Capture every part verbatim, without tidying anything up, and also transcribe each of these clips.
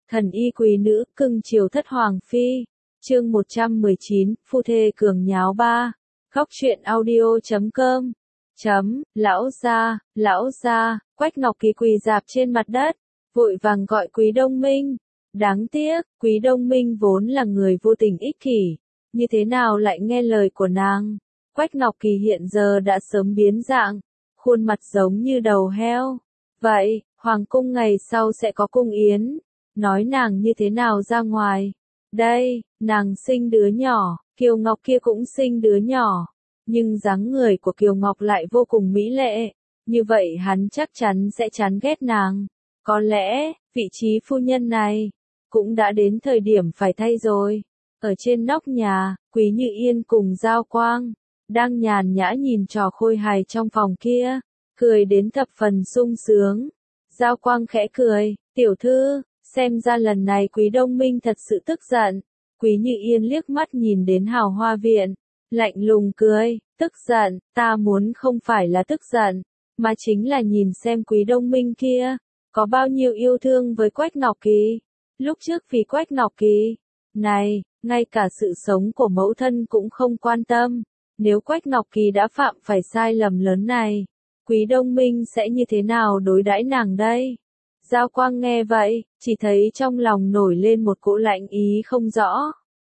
Thần y quý nữ, cưng chiều thất hoàng phi. Chương một trăm mười chín, phu thê cường nháo ba. Góc truyện audio chấm com. Chấm, lão gia, lão gia, Quách Ngọc Kỳ quỳ rạp trên mặt đất, vội vàng gọi Quý Đông Minh. Đáng tiếc, Quý Đông Minh vốn là người vô tình ích kỷ, như thế nào lại nghe lời của nàng. Quách Ngọc Kỳ hiện giờ đã sớm biến dạng, khuôn mặt giống như đầu heo. Vậy, hoàng cung ngày sau sẽ có cung yến, nói nàng như thế nào ra ngoài. Đây, nàng sinh đứa nhỏ, Kiều Ngọc kia cũng sinh đứa nhỏ, nhưng dáng người của Kiều Ngọc lại vô cùng mỹ lệ, như vậy hắn chắc chắn sẽ chán ghét nàng. Có lẽ, vị trí phu nhân này, cũng đã đến thời điểm phải thay rồi. Ở trên nóc nhà, Quý Như Yên cùng Giao Quang, đang nhàn nhã nhìn trò khôi hài trong phòng kia, cười đến thập phần sung sướng. Giao Quang khẽ cười, tiểu thư, xem ra lần này Quý Đông Minh thật sự tức giận. Quý Như Yên liếc mắt nhìn đến Hào Hoa Viện, lạnh lùng cười, tức giận, ta muốn không phải là tức giận, mà chính là nhìn xem Quý Đông Minh kia, có bao nhiêu yêu thương với Quách Ngọc Kỳ. Lúc trước vì Quách Ngọc Kỳ, này, ngay cả sự sống của mẫu thân cũng không quan tâm. Nếu Quách Ngọc Kỳ đã phạm phải sai lầm lớn này, Quý Đông Minh sẽ như thế nào đối đãi nàng đây? Giao Quang nghe vậy, chỉ thấy trong lòng nổi lên một cỗ lạnh ý không rõ.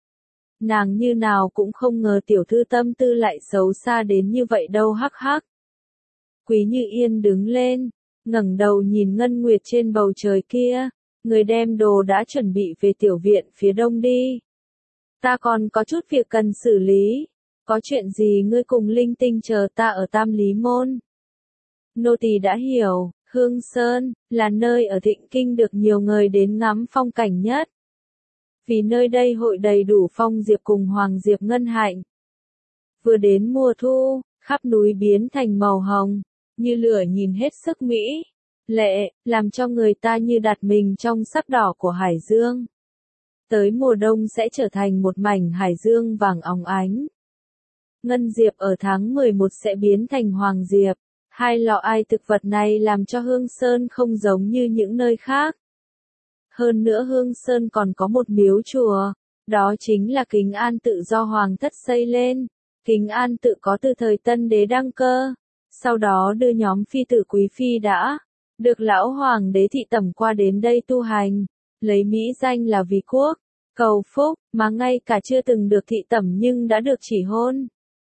Nàng như nào cũng không ngờ tiểu thư tâm tư lại xấu xa đến như vậy đâu hắc hắc. Quý Như Yên đứng lên, ngẩng đầu nhìn ngân nguyệt trên bầu trời kia, người đem đồ đã chuẩn bị về tiểu viện phía đông đi. Ta còn có chút việc cần xử lý, có chuyện gì ngươi cùng Linh Tinh chờ ta ở Tam Lý Môn. Nô tỳ đã hiểu, Hương Sơn là nơi ở Thịnh Kinh được nhiều người đến ngắm phong cảnh nhất. Vì nơi đây hội đầy đủ phong diệp cùng hoàng diệp ngân hạnh. Vừa đến mùa thu, khắp núi biến thành màu hồng, như lửa nhìn hết sức mỹ lệ, làm cho người ta như đặt mình trong sắc đỏ của hải dương. Tới mùa đông sẽ trở thành một mảnh hải dương vàng óng ánh. Ngân diệp ở tháng mười một sẽ biến thành hoàng diệp. Hai lọ ai thực vật này làm cho Hương Sơn không giống như những nơi khác. Hơn nữa Hương Sơn còn có một miếu chùa, đó chính là Kính An tự do hoàng thất xây lên. Kính An tự có từ thời Tân Đế đăng cơ, sau đó đưa nhóm phi tử quý phi đã được lão hoàng đế thị tẩm qua đến đây tu hành, lấy mỹ danh là vì quốc, cầu phúc, mà ngay cả chưa từng được thị tẩm nhưng đã được chỉ hôn.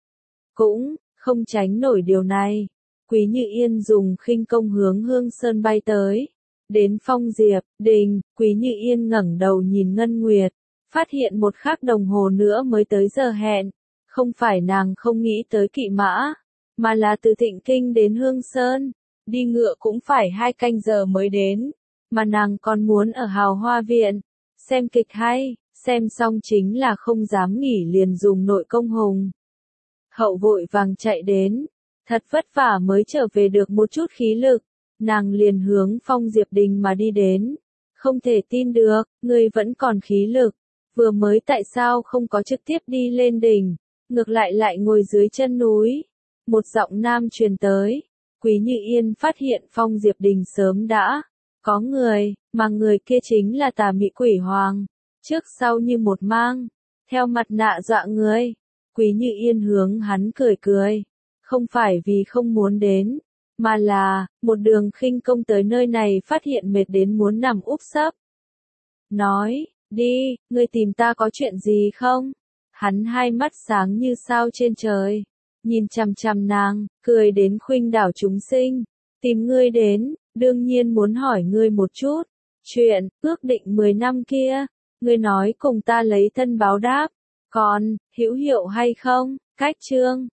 Cũng không tránh nổi điều này. Quý Như Yên dùng khinh công hướng Hương Sơn bay tới. Đến Phong Diệp Đình, Quý Như Yên ngẩng đầu nhìn Ngân Nguyệt, phát hiện một khắc đồng hồ nữa mới tới giờ hẹn. Không phải nàng không nghĩ tới kỵ mã, mà là từ Thịnh Kinh đến Hương Sơn, đi ngựa cũng phải hai canh giờ mới đến, mà nàng còn muốn ở Hào Hoa Viện, xem kịch hay, xem xong chính là không dám nghỉ liền dùng nội công hùng. Hậu vội vàng chạy đến. Thật vất vả mới trở về được một chút khí lực, nàng liền hướng Phong Diệp Đình mà đi đến. Không thể tin được, ngươi vẫn còn khí lực, vừa mới tại sao không có trực tiếp đi lên đỉnh, ngược lại lại ngồi dưới chân núi. Một giọng nam truyền tới, Quý Như Yên phát hiện Phong Diệp Đình sớm đã có người, mà người kia chính là Tà Mị Quỷ Hoàng, trước sau như một mang, theo mặt nạ dọa người. Quý Như Yên hướng hắn cười cười. Không phải vì không muốn đến, mà là, một đường khinh công tới nơi này phát hiện mệt đến muốn nằm úp sấp. Nói, đi, ngươi tìm ta có chuyện gì không? Hắn hai mắt sáng như sao trên trời, nhìn chằm chằm nàng, cười đến khuynh đảo chúng sinh. Tìm ngươi đến, đương nhiên muốn hỏi ngươi một chút. Chuyện, ước định mười năm kia, ngươi nói cùng ta lấy thân báo đáp. Còn, hữu hiệu hay không? Cách chương.